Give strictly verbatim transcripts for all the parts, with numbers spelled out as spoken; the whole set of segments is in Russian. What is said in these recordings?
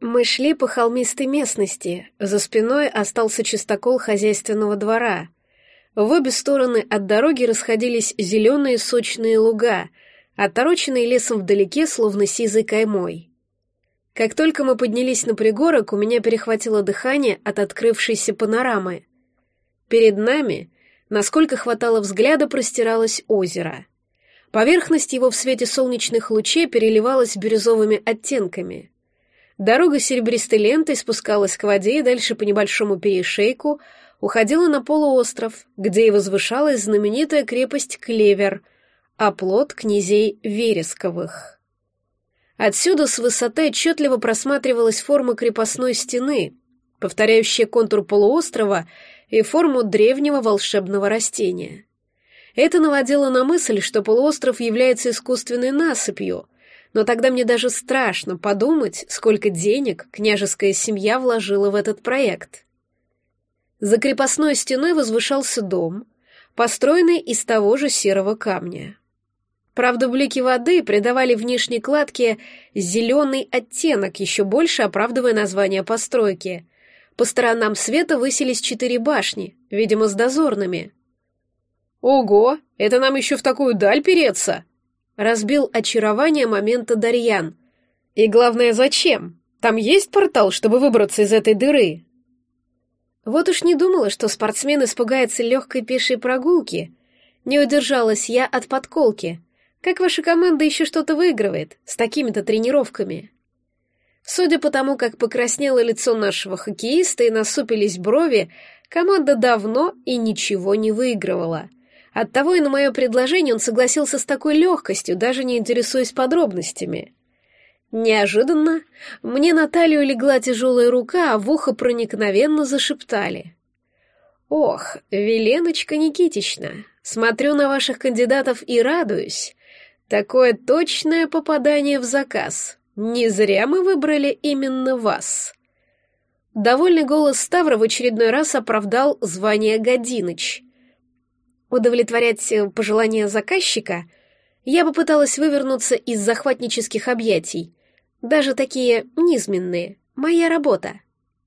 Мы шли по холмистой местности, за спиной остался чистокол хозяйственного двора. В обе стороны от дороги расходились зеленые сочные луга, отороченные лесом вдалеке, словно сизой каймой. Как только мы поднялись на пригорок, у меня перехватило дыхание от открывшейся панорамы. Перед нами, насколько хватало взгляда, простиралось озеро. Поверхность его в свете солнечных лучей переливалась бирюзовыми оттенками. Дорога серебристой лентой спускалась к воде и дальше по небольшому перешейку уходила на полуостров, где и возвышалась знаменитая крепость Клевер, оплот князей Вересковых. Отсюда с высоты отчетливо просматривалась форма крепостной стены, повторяющая контур полуострова и форму древнего волшебного растения. Это наводило на мысль, что полуостров является искусственной насыпью, но тогда мне даже страшно подумать, сколько денег княжеская семья вложила в этот проект. За крепостной стеной возвышался дом, построенный из того же серого камня. Правда, блики воды придавали внешней кладке зеленый оттенок, еще больше оправдывая название постройки. По сторонам света высились четыре башни, видимо, с дозорными. «Ого, это нам еще в такую даль переться!» Разбил очарование момента Дарьян. «И главное, зачем? Там есть портал, чтобы выбраться из этой дыры?» Вот уж не думала, что спортсмен испугается легкой пешей прогулки. Не удержалась я от подколки. Как ваша команда еще что-то выигрывает с такими-то тренировками? Судя по тому, как покраснело лицо нашего хоккеиста и насупились брови, команда давно и ничего не выигрывала. Оттого и на мое предложение он согласился с такой легкостью, даже не интересуясь подробностями. Неожиданно мне на талию легла тяжелая рука, а в ухо проникновенно зашептали. «Ох, Веленочка Никитична, смотрю на ваших кандидатов и радуюсь. Такое точное попадание в заказ. Не зря мы выбрали именно вас». Довольный голос Ставра в очередной раз оправдал звание Годиныч. Удовлетворять пожелания заказчика я попыталась вывернуться из захватнических объятий, даже такие низменные, моя работа.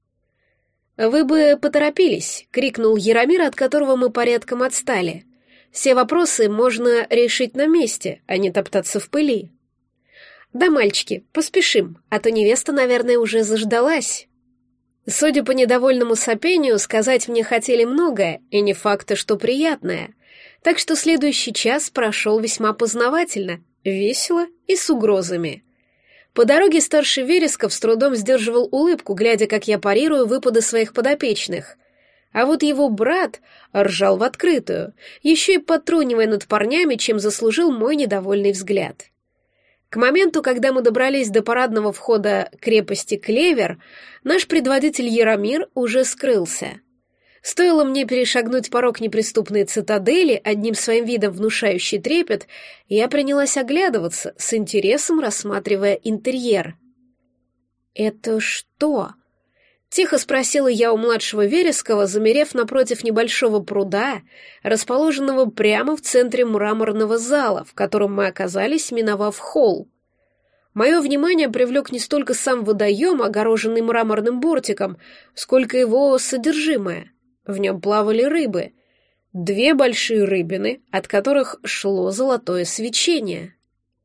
«Вы бы поторопились», — крикнул Яромир, от которого мы порядком отстали. «Все вопросы можно решить на месте, а не топтаться в пыли». «Да, мальчики, поспешим, а то невеста, наверное, уже заждалась». Судя по недовольному сопению, сказать мне хотели многое, и не факт, что приятное. Так что следующий час прошел весьма познавательно, весело и с угрозами. По дороге старший Вересков с трудом сдерживал улыбку, глядя, как я парирую выпады своих подопечных. А вот его брат ржал в открытую, еще и потрунивая над парнями, чем заслужил мой недовольный взгляд. К моменту, когда мы добрались до парадного входа крепости Клевер, наш предводитель Яромир уже скрылся. Стоило мне перешагнуть порог неприступной цитадели, одним своим видом внушающий трепет, я принялась оглядываться, с интересом рассматривая интерьер. «Это что?» — тихо спросила я у младшего Верескова, замерев напротив небольшого пруда, расположенного прямо в центре мраморного зала, в котором мы оказались, миновав холл. Мое внимание привлек не столько сам водоем, огороженный мраморным бортиком, сколько его содержимое. В нем плавали рыбы. Две большие рыбины, от которых шло золотое свечение.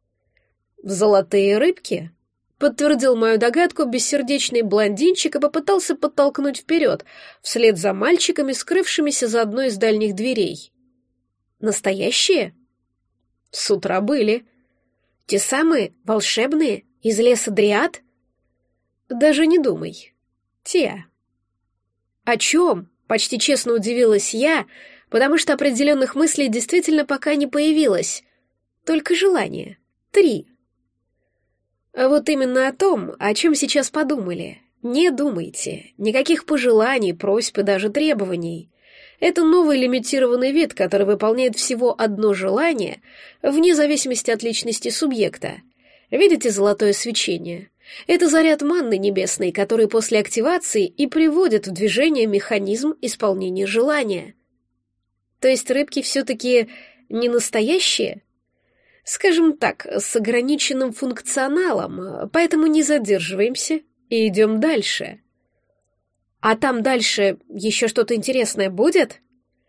«Золотые рыбки?» — подтвердил мою догадку бессердечный блондинчик и попытался подтолкнуть вперед, вслед за мальчиками, скрывшимися за одной из дальних дверей. «Настоящие?» «С утра были». «Те самые, волшебные, из леса Дриад?» «Даже не думай. Те». «О чем?» — почти честно удивилась я, потому что определенных мыслей действительно пока не появилось. Только желание. Три. А вот именно о том, о чем сейчас подумали. Не думайте. Никаких пожеланий, просьб и даже требований. Это новый лимитированный вид, который выполняет всего одно желание, вне зависимости от личности субъекта. Видите золотое свечение? Это заряд манны небесной, который после активации и приводит в движение механизм исполнения желания. То есть рыбки все-таки не настоящие? Скажем так, с ограниченным функционалом, поэтому не задерживаемся, и идем дальше. А там дальше еще что-то интересное будет?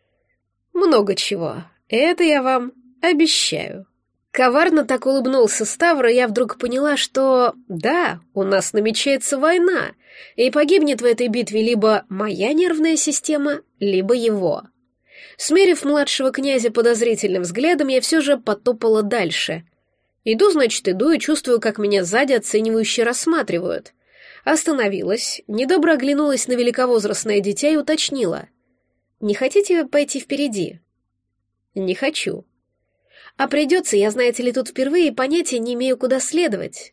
Много чего. Это я вам обещаю. Коварно так улыбнулся Ставр, и я вдруг поняла, что да, у нас намечается война, и погибнет в этой битве либо моя нервная система, либо его. Смерив младшего князя подозрительным взглядом, я все же потопала дальше. Иду, значит, иду, и чувствую, как меня сзади оценивающе рассматривают. Остановилась, недобро оглянулась на великовозрастное дитя и уточнила. «Не хотите пойти впереди?» «Не хочу». «А придется, я, знаете ли, тут впервые и понятия не имею, куда следовать».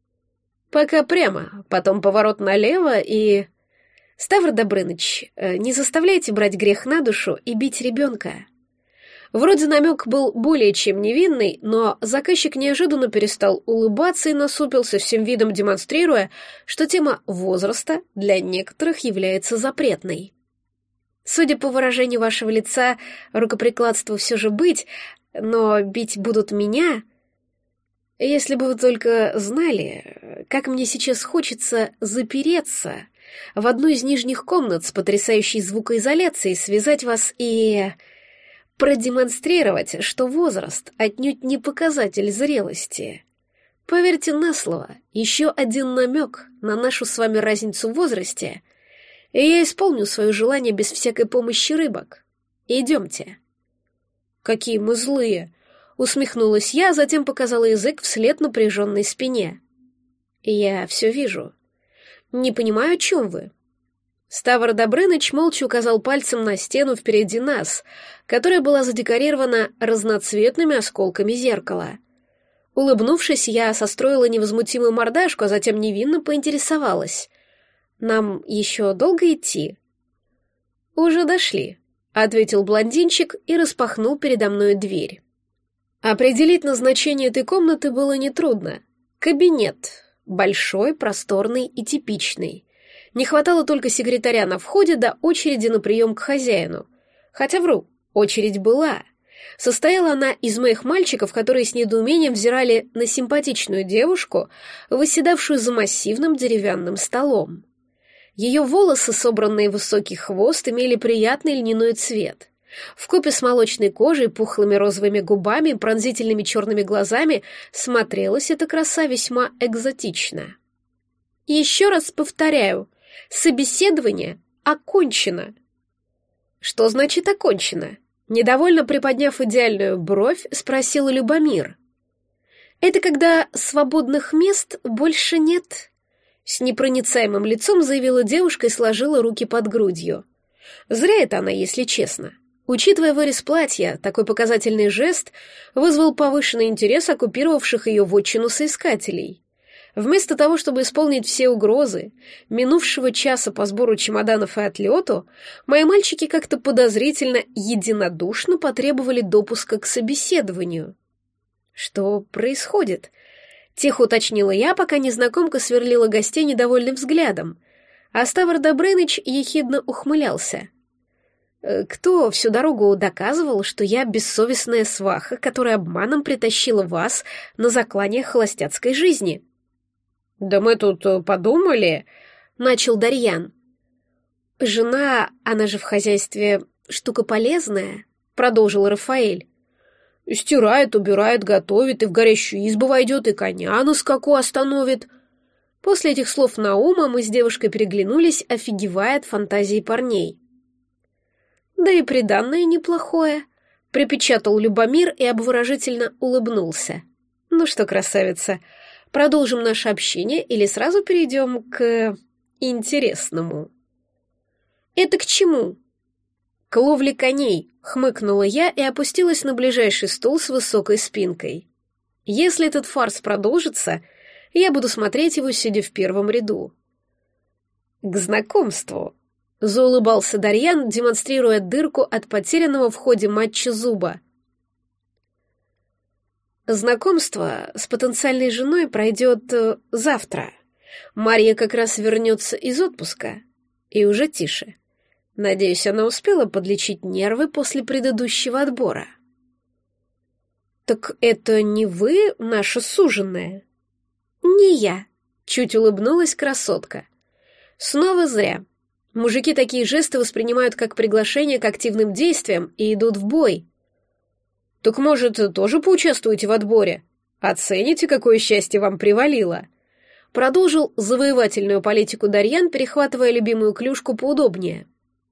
«Пока прямо, потом поворот налево и...» «Ставр Добрыныч, не заставляйте брать грех на душу и бить ребенка». Вроде намек был более чем невинный, но заказчик неожиданно перестал улыбаться и насупился, всем видом демонстрируя, что тема возраста для некоторых является запретной. «Судя по выражению вашего лица, рукоприкладству все же быть, но бить будут меня. Если бы вы только знали, как мне сейчас хочется запереться в одну из нижних комнат с потрясающей звукоизоляцией, связать вас и продемонстрировать, что возраст отнюдь не показатель зрелости. Поверьте на слово, еще один намек на нашу с вами разницу в возрасте, и я исполню свое желание без всякой помощи рыбок. Идемте». «Какие мы злые!» — усмехнулась я, а затем показала язык вслед напряженной спине. «Я все вижу. Не понимаю, о чем вы». Ставр Добрыныч молча указал пальцем на стену впереди нас, которая была задекорирована разноцветными осколками зеркала. Улыбнувшись, я состроила невозмутимую мордашку, а затем невинно поинтересовалась. «Нам еще долго идти?» «Уже дошли», — ответил блондинчик и распахнул передо мной дверь. Определить назначение этой комнаты было нетрудно. Кабинет. Большой, просторный и типичный. Не хватало только секретаря на входе до очереди на прием к хозяину. Хотя вру, очередь была. Состояла она из моих мальчиков, которые с недоумением взирали на симпатичную девушку, восседавшую за массивным деревянным столом. Ее волосы, собранные в высокий хвост, имели приятный льняной цвет. Вкупе с молочной кожей, пухлыми розовыми губами и пронзительными черными глазами смотрелась эта краса весьма экзотично. «Еще раз повторяю, собеседование окончено». «Что значит окончено?» Недовольно приподняв идеальную бровь, спросил Любомир. «Это когда свободных мест больше нет», — с непроницаемым лицом заявила девушка и сложила руки под грудью. Зря это она, если честно. Учитывая вырез платья, такой показательный жест вызвал повышенный интерес оккупировавших ее вотчину соискателей. Вместо того, чтобы исполнить все угрозы минувшего часа по сбору чемоданов и отлету, мои мальчики как-то подозрительно единодушно потребовали допуска к собеседованию. «Что происходит?» — тихо уточнила я, пока незнакомка сверлила гостей недовольным взглядом, а Ставр Добрыныч ехидно ухмылялся. «Кто всю дорогу доказывал, что я бессовестная сваха, которая обманом притащила вас на заклание холостяцкой жизни?» «Да мы тут подумали», — начал Дарьян. «Жена, она же в хозяйстве штука полезная», — продолжил Рафаэль. «Стирает, убирает, готовит, и в горящую избу войдет, и коня на скаку остановит». После этих слов Наума мы с девушкой переглянулись, офигевая от фантазии парней. «Да и приданное неплохое», — припечатал Любомир и обворожительно улыбнулся. «Ну что, красавица, продолжим наше общение или сразу перейдем к интересному?» «Это к чему?» «К ловле коней», — хмыкнула я и опустилась на ближайший стул с высокой спинкой. «Если этот фарс продолжится, я буду смотреть его, сидя в первом ряду». «К знакомству», — заулыбался Дарьян, демонстрируя дырку от потерянного в ходе матча зуба. «Знакомство с потенциальной женой пройдет э, завтра. Марья как раз вернется из отпуска. И уже тише. Надеюсь, она успела подлечить нервы после предыдущего отбора». «Так это не вы, наша суженая?» «Не я», — Чуть улыбнулась красотка. Снова зря. Мужики такие жесты воспринимают как приглашение к активным действиям и идут в бой. Так, может, тоже поучаствуете в отборе? Оцените, какое счастье вам привалило. Продолжил завоевательную политику Дарьян, перехватывая любимую клюшку поудобнее.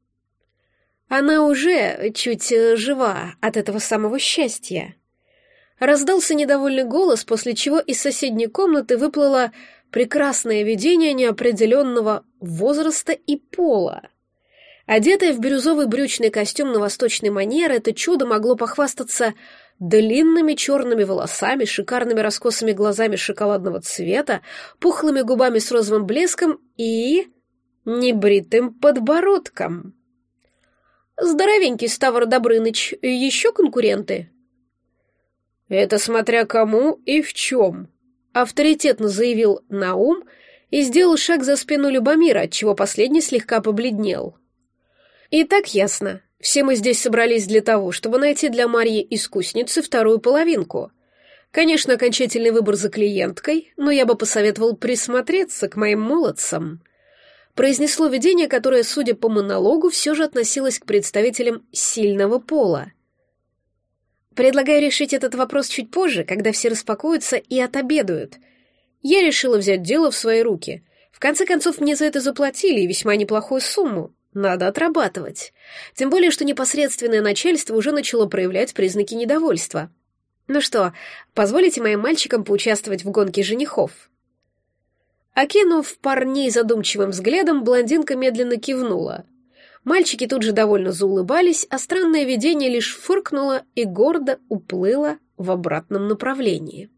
Она уже чуть жива от этого самого счастья. Раздался недовольный голос, после чего из соседней комнаты выплыло прекрасное видение неопределенного возраста и пола. Одетое в бирюзовый брючный костюм на восточный манер, это чудо могло похвастаться длинными черными волосами, шикарными раскосыми глазами шоколадного цвета, пухлыми губами с розовым блеском и небритым подбородком. «Здоровенький Ставр Добрыныч, еще конкуренты?» «Это смотря кому и в чем», — авторитетно заявил Наум и сделал шаг за спину Любомира, отчего последний слегка побледнел. «И так ясно. Все мы здесь собрались для того, чтобы найти для Марьи-искусницы вторую половинку. Конечно, окончательный выбор за клиенткой, но я бы посоветовал присмотреться к моим молодцам», — произнесло видение, которое, судя по монологу, все же относилось к представителям сильного пола. «Предлагаю решить этот вопрос чуть позже, когда все распакуются и отобедают. Я решила взять дело в свои руки. В конце концов, мне за это заплатили, и весьма неплохую сумму. Надо отрабатывать. Тем более, что непосредственное начальство уже начало проявлять признаки недовольства. Ну что, позволите моим мальчикам поучаствовать в гонке женихов?» Окинув парней задумчивым взглядом, блондинка медленно кивнула. Мальчики тут же довольно заулыбались, а странное видение лишь фыркнуло и гордо уплыло в обратном направлении.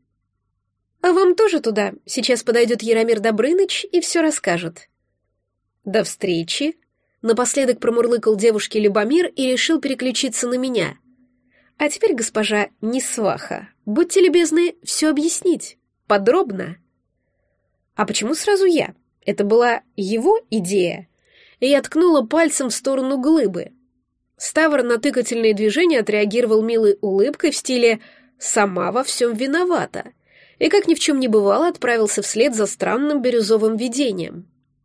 «А вам тоже туда? Сейчас подойдет Яромир Добрыныч и все расскажет». «До встречи!» — напоследок промурлыкал девушке Любомир и решил переключиться на меня. «А теперь, госпожа Несваха, будьте любезны все объяснить. Подробно». «А почему сразу я? Это была его идея?» И я ткнула пальцем в сторону глыбы. Ставр на тыкательные движения отреагировал милой улыбкой в стиле «сама во всем виновата» и, как ни в чем не бывало, отправился вслед за странным бирюзовым видением.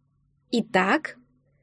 «Итак,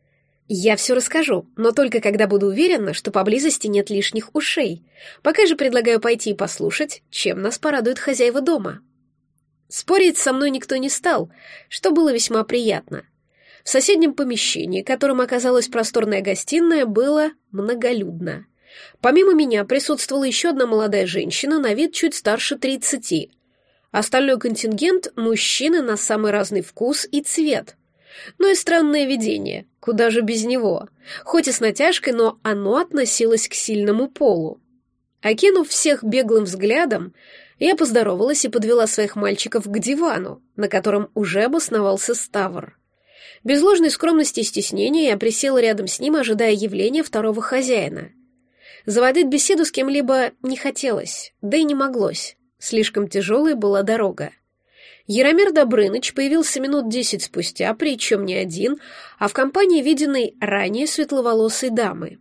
я все расскажу, но только когда буду уверена, что поблизости нет лишних ушей. Пока же предлагаю пойти и послушать, чем нас порадуют хозяева дома». Спорить со мной никто не стал, что было весьма приятно. В соседнем помещении, которым оказалась просторная гостиная, было многолюдно. Помимо меня присутствовала еще одна молодая женщина, на вид чуть старше тридцати. Остальной контингент — мужчины на самый разный вкус и цвет. Ну и странное видение, куда же без него. Хоть и с натяжкой, но оно относилось к сильному полу. Окинув всех беглым взглядом, я поздоровалась и подвела своих мальчиков к дивану, на котором уже обосновался Ставр. Без ложной скромности и стеснения я присела рядом с ним, ожидая явления второго хозяина. Заводить беседу с кем-либо не хотелось, да и не моглось. Слишком тяжелой была дорога. Яромир Добрыныч появился минут десять спустя, причем не один, а в компании виденной ранее светловолосой дамы.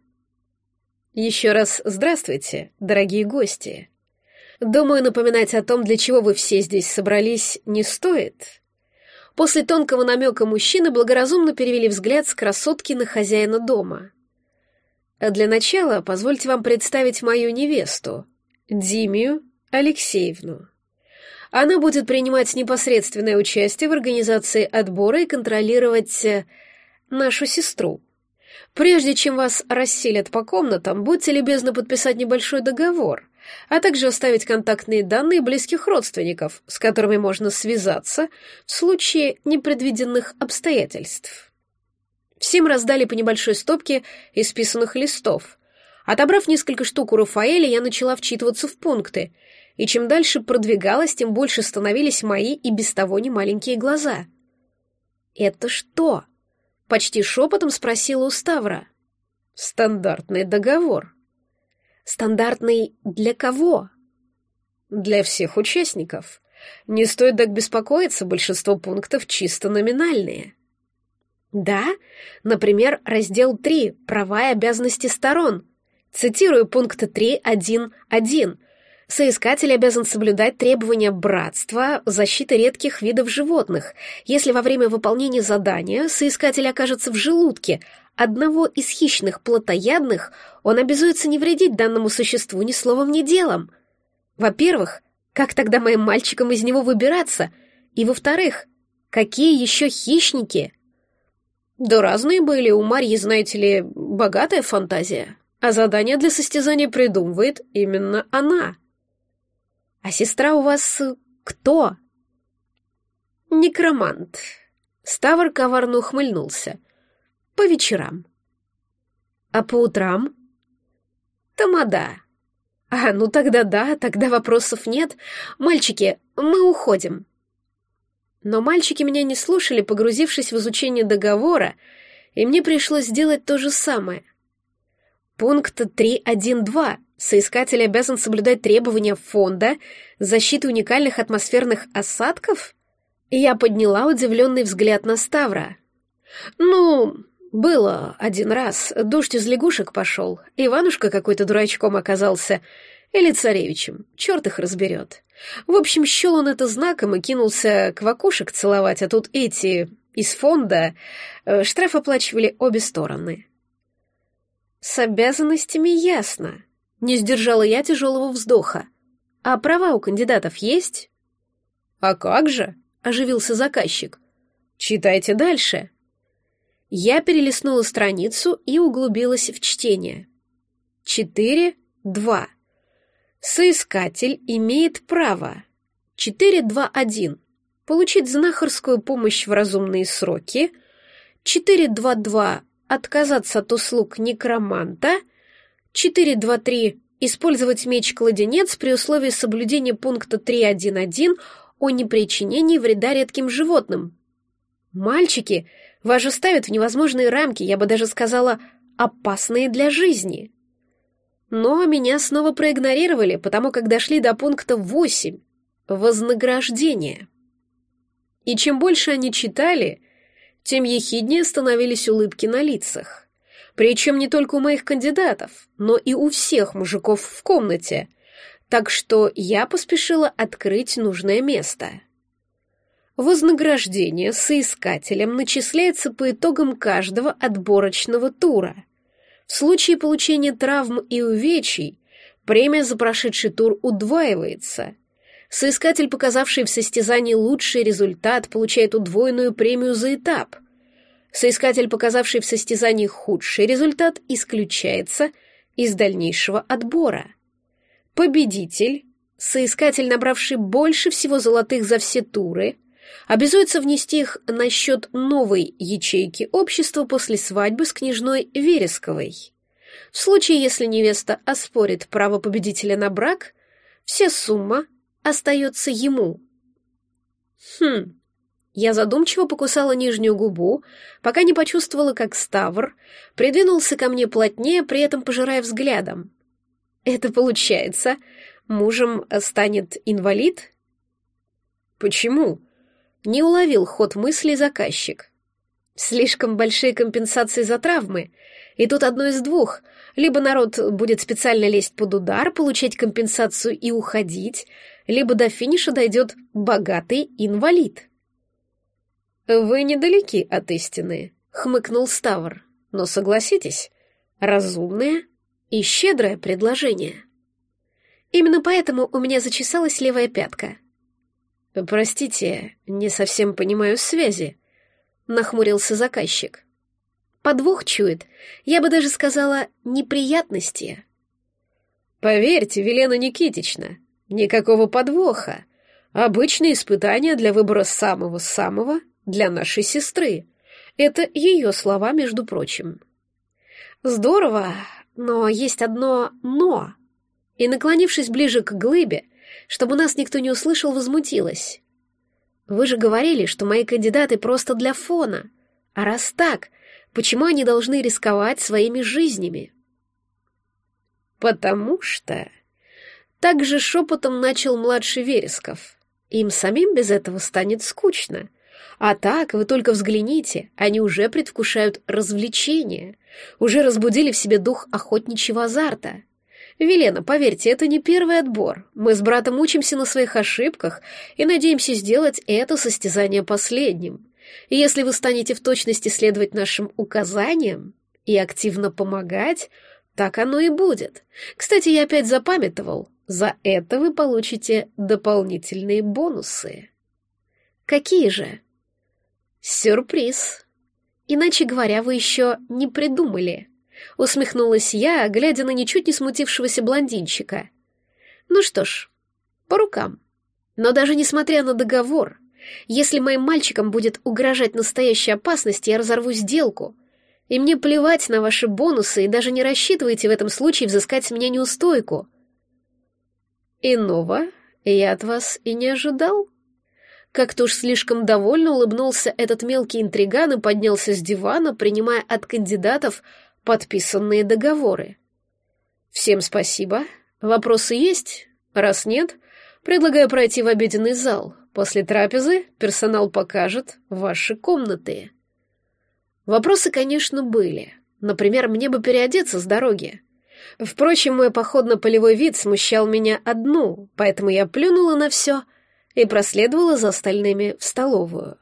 «Еще раз здравствуйте, дорогие гости. Думаю, напоминать о том, для чего вы все здесь собрались, не стоит». После тонкого намека мужчины благоразумно перевели взгляд с красотки на хозяина дома. А для начала позвольте вам представить мою невесту, Димию Алексеевну. Она будет принимать непосредственное участие в организации отбора и контролировать э, нашу сестру. Прежде чем вас расселят по комнатам, будьте любезны подписать небольшой договор, а также оставить контактные данные близких родственников, с которыми можно связаться в случае непредвиденных обстоятельств. Всем раздали по небольшой стопке исписанных листов. Отобрав несколько штук у Рафаэля, я начала вчитываться в пункты, и чем дальше продвигалась, тем больше становились мои и без того немаленькие глаза. «Это что?» — почти шепотом спросила у Ставра. «Стандартный договор». «Стандартный для кого?» «Для всех участников. Не стоит так беспокоиться, большинство пунктов чисто номинальные». «Да? Например, раздел три «Права и обязанности сторон». Цитирую пункт три точка один точка один. Соискатель обязан соблюдать требования братства защиты редких видов животных. Если во время выполнения задания соискатель окажется в желудке одного из хищных плотоядных, он обязуется не вредить данному существу ни словом, ни делом. Во-первых, как тогда моим мальчикам из него выбираться? И во-вторых, какие еще хищники? Да разные были, у Марьи, знаете ли, богатая фантазия, а задание для состязания придумывает именно она. А сестра у вас кто? Некромант. Ставр коварно ухмыльнулся. По вечерам. А по утрам? Тамада. А, ну тогда да, тогда вопросов нет. Мальчики, мы уходим. Но мальчики меня не слушали, погрузившись в изучение договора, и мне пришлось сделать то же самое. Пункт три точка один точка два. Соискатель обязан соблюдать требования фонда защиты уникальных атмосферных осадков? И я подняла удивленный взгляд на Ставра. Ну, было один раз. Дождь из лягушек пошел. Иванушка какой-то дурачком оказался. Или царевичем. Черт их разберет. В общем, счел он это знаком и кинулся квакушек целовать, а тут эти из фонда э, штраф оплачивали обе стороны. С обязанностями ясно. Не сдержала я тяжелого вздоха. А права у кандидатов есть? А как же? Оживился заказчик. Читайте дальше. Я перелистнула страницу и углубилась в чтение. четыре точка два. Соискатель имеет право. четыре точка два точка один. Получить знахарскую помощь в разумные сроки. четыре точка два точка два. Отказаться от услуг некроманта. четыре точка два точка три. Использовать меч-кладенец при условии соблюдения пункта три точка один точка один о непричинении вреда редким животным. Мальчики, вас же ставят в невозможные рамки, я бы даже сказала, опасные для жизни. Но меня снова проигнорировали, потому как дошли до пункта восемь — вознаграждение. И чем больше они читали, тем ехиднее становились улыбки на лицах. Причем не только у моих кандидатов, но и у всех мужиков в комнате, так что я поспешила открыть нужное место. Вознаграждение соискателям начисляется по итогам каждого отборочного тура. В случае получения травм и увечий премия за прошедший тур удваивается. Соискатель, показавший в состязании лучший результат, получает удвоенную премию за этап. Соискатель, показавший в состязании худший результат, исключается из дальнейшего отбора. Победитель, соискатель, набравший больше всего золотых за все туры, обязуется внести их на счет новой ячейки общества после свадьбы с княжной Вересковой. В случае, если невеста оспорит право победителя на брак, вся сумма остается ему. Хм... Я задумчиво покусала нижнюю губу, пока не почувствовала, как Ставр придвинулся ко мне плотнее, при этом пожирая взглядом. Это получается, мужем станет инвалид? Почему? Не уловил ход мысли заказчик. Слишком большие компенсации за травмы, и тут одно из двух. Либо народ будет специально лезть под удар, получать компенсацию и уходить, либо до финиша дойдет богатый инвалид. «Вы недалеки от истины», — хмыкнул Ставр. «Но согласитесь, разумное и щедрое предложение. Именно поэтому у меня зачесалась левая пятка». «Простите, не совсем понимаю связи», — нахмурился заказчик. «Подвох чует, я бы даже сказала, неприятности». «Поверьте, Велена Никитична, никакого подвоха. Обычные испытания для выбора самого-самого для нашей сестры. Это ее слова, между прочим». «Здорово, но есть одно «но». И, наклонившись ближе к глыбе, чтобы нас никто не услышал, возмутилась. «Вы же говорили, что мои кандидаты просто для фона. А раз так, почему они должны рисковать своими жизнями?» «Потому что...» Так же шепотом начал младший Вересков. «Им самим без этого станет скучно. А так, вы только взгляните, они уже предвкушают развлечения, уже разбудили в себе дух охотничьего азарта. Велена, поверьте, это не первый отбор. Мы с братом учимся на своих ошибках и надеемся сделать это состязание последним. И если вы станете в точности следовать нашим указаниям и активно помогать, так оно и будет. Кстати, я опять запамятовал, за это вы получите дополнительные бонусы. Какие же? Сюрприз. Иначе говоря, вы еще не придумали. Усмехнулась я, глядя на ничуть не смутившегося блондинчика. Ну что ж, по рукам. Но даже несмотря на договор, если моим мальчикам будет угрожать настоящая опасность, я разорву сделку. И мне плевать на ваши бонусы, и даже не рассчитывайте в этом случае взыскать с меня неустойку. Иного я от вас и не ожидал. Как-то уж слишком довольно улыбнулся этот мелкий интриган и поднялся с дивана, принимая от кандидатов подписанные договоры. Всем спасибо. Вопросы есть? Раз нет, предлагаю пройти в обеденный зал. После трапезы персонал покажет ваши комнаты. Вопросы, конечно, были. Например, мне бы переодеться с дороги. Впрочем, мой походно-полевой вид смущал меня одну, поэтому я плюнула на все и проследовала за остальными в столовую.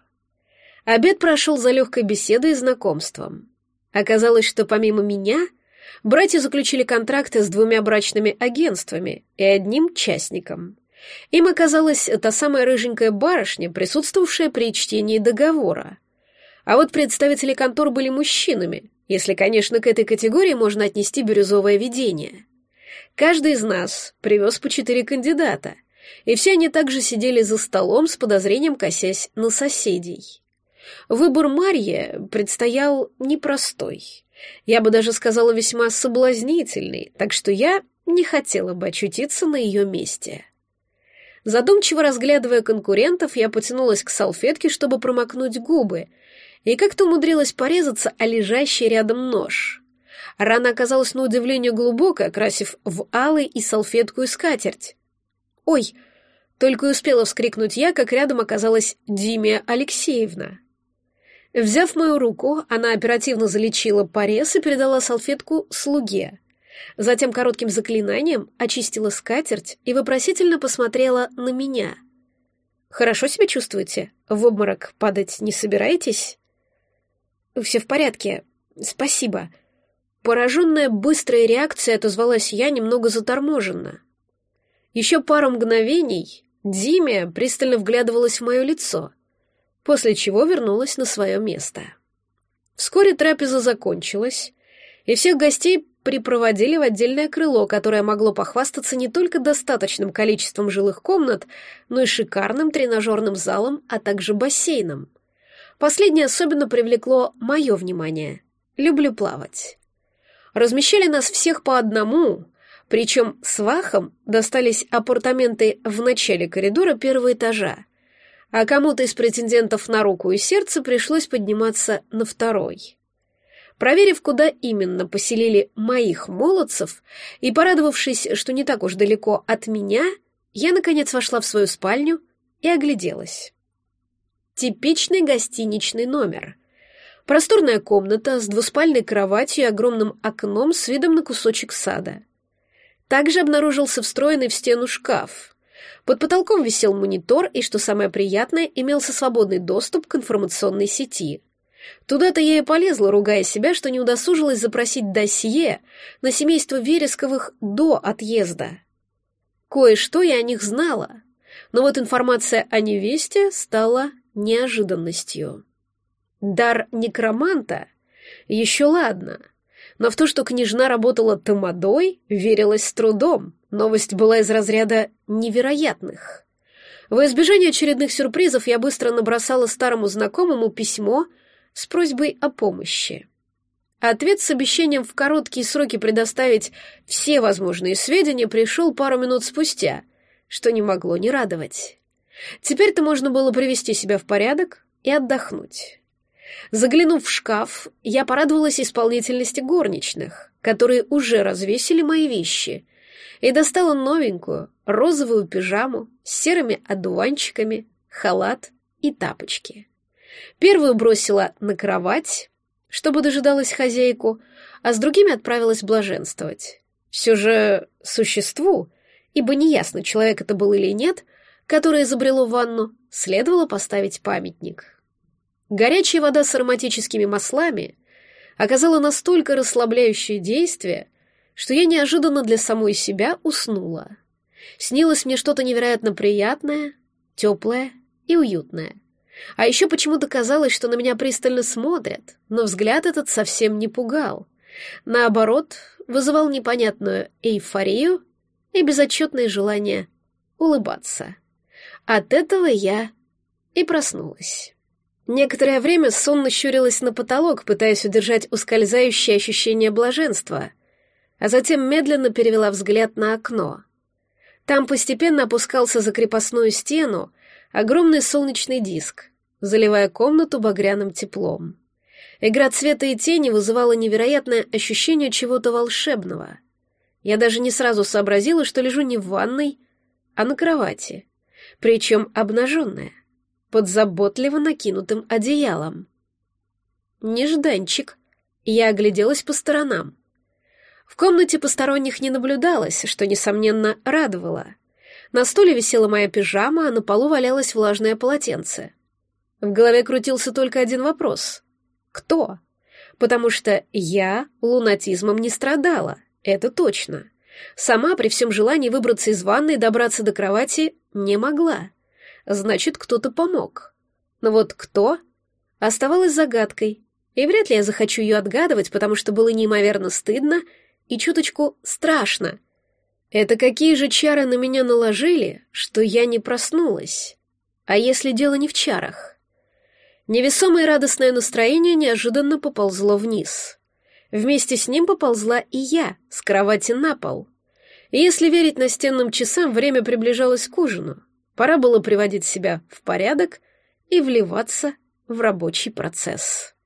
Обед прошел за легкой беседой и знакомством. Оказалось, что помимо меня, братья заключили контракты с двумя брачными агентствами и одним частником. Им оказалась та самая рыженькая барышня, присутствовавшая при чтении договора. А вот представители контор были мужчинами, если, конечно, к этой категории можно отнести бирюзовое видение. Каждый из нас привез по четыре кандидата, и все они также сидели за столом с подозрением, косясь на соседей. Выбор Марьи предстоял непростой. Я бы даже сказала, весьма соблазнительный, так что я не хотела бы очутиться на ее месте. Задумчиво разглядывая конкурентов, я потянулась к салфетке, чтобы промокнуть губы, и как-то умудрилась порезаться о лежащий рядом нож. Рана оказалась на удивление глубокой, окрасив в алый и салфетку и скатерть. «Ой!» — только и успела вскрикнуть я, как рядом оказалась Димия Алексеевна. Взяв мою руку, она оперативно залечила порез и передала салфетку слуге. Затем коротким заклинанием очистила скатерть и вопросительно посмотрела на меня. «Хорошо себя чувствуете? В обморок падать не собираетесь?» «Все в порядке. Спасибо». Пораженная быстрой реакцией отозвалась я немного заторможенно. Еще пару мгновений Димия пристально вглядывалась в мое лицо, после чего вернулась на свое место. Вскоре трапеза закончилась, и всех гостей припроводили в отдельное крыло, которое могло похвастаться не только достаточным количеством жилых комнат, но и шикарным тренажерным залом, а также бассейном. Последнее особенно привлекло мое внимание. Люблю плавать. Размещали нас всех по одному, причем свахам достались апартаменты в начале коридора первого этажа, а кому-то из претендентов на руку и сердце пришлось подниматься на второй. Проверив, куда именно поселили моих молодцев, и порадовавшись, что не так уж далеко от меня, я, наконец, вошла в свою спальню и огляделась. Типичный гостиничный номер. Просторная комната с двуспальной кроватью и огромным окном с видом на кусочек сада. Также обнаружился встроенный в стену шкаф. Под потолком висел монитор, и, что самое приятное, имелся свободный доступ к информационной сети. Туда-то я и полезла, ругая себя, что не удосужилась запросить досье на семейство Вересковых до отъезда. Кое-что я о них знала, но вот информация о невесте стала неожиданностью. Дар некроманта еще ладно, но в то, что княжна работала тамадой, верилось с трудом. Новость была из разряда невероятных. Во избежание очередных сюрпризов я быстро набросала старому знакомому письмо с просьбой о помощи. Ответ с обещанием в короткие сроки предоставить все возможные сведения пришел пару минут спустя, что не могло не радовать. Теперь-то можно было привести себя в порядок и отдохнуть. Заглянув в шкаф, я порадовалась исполнительности горничных, которые уже развесили мои вещи, и достала новенькую розовую пижаму с серыми одуванчиками, халат и тапочки. Первую бросила на кровать, чтобы дожидалась хозяйку, а с другими отправилась блаженствовать. Все же существу, ибо неясно, человек это был или нет, которое изобрело ванну, следовало поставить памятник. Горячая вода с ароматическими маслами оказала настолько расслабляющее действие, что я неожиданно для самой себя уснула. Снилось мне что-то невероятно приятное, теплое и уютное. А еще почему-то казалось, что на меня пристально смотрят, но взгляд этот совсем не пугал. Наоборот, вызывал непонятную эйфорию и безотчетное желание улыбаться. От этого я и проснулась. Некоторое время сонно щурилась на потолок, пытаясь удержать ускользающее ощущение блаженства, а затем медленно перевела взгляд на окно. Там постепенно опускался за крепостную стену огромный солнечный диск, заливая комнату багряным теплом. Игра цвета и тени вызывала невероятное ощущение чего-то волшебного. Я даже не сразу сообразила, что лежу не в ванной, а на кровати, причем обнаженная, под заботливо накинутым одеялом. Нежданчик. Я огляделась по сторонам. В комнате посторонних не наблюдалось, что, несомненно, радовало. На стуле висела моя пижама, а на полу валялось влажное полотенце. В голове крутился только один вопрос. Кто? Потому что я лунатизмом не страдала, это точно. Сама при всем желании выбраться из ванной и добраться до кровати не могла. Значит, кто-то помог. Но вот кто? Оставалось загадкой, и вряд ли я захочу ее отгадывать, потому что было неимоверно стыдно и чуточку страшно. Это какие же чары на меня наложили, что я не проснулась? А если дело не в чарах? Невесомое радостное настроение неожиданно поползло вниз. Вместе с ним поползла и я, с кровати на пол. И если верить настенным часам, время приближалось к ужину. Пора было приводить себя в порядок и вливаться в рабочий процесс.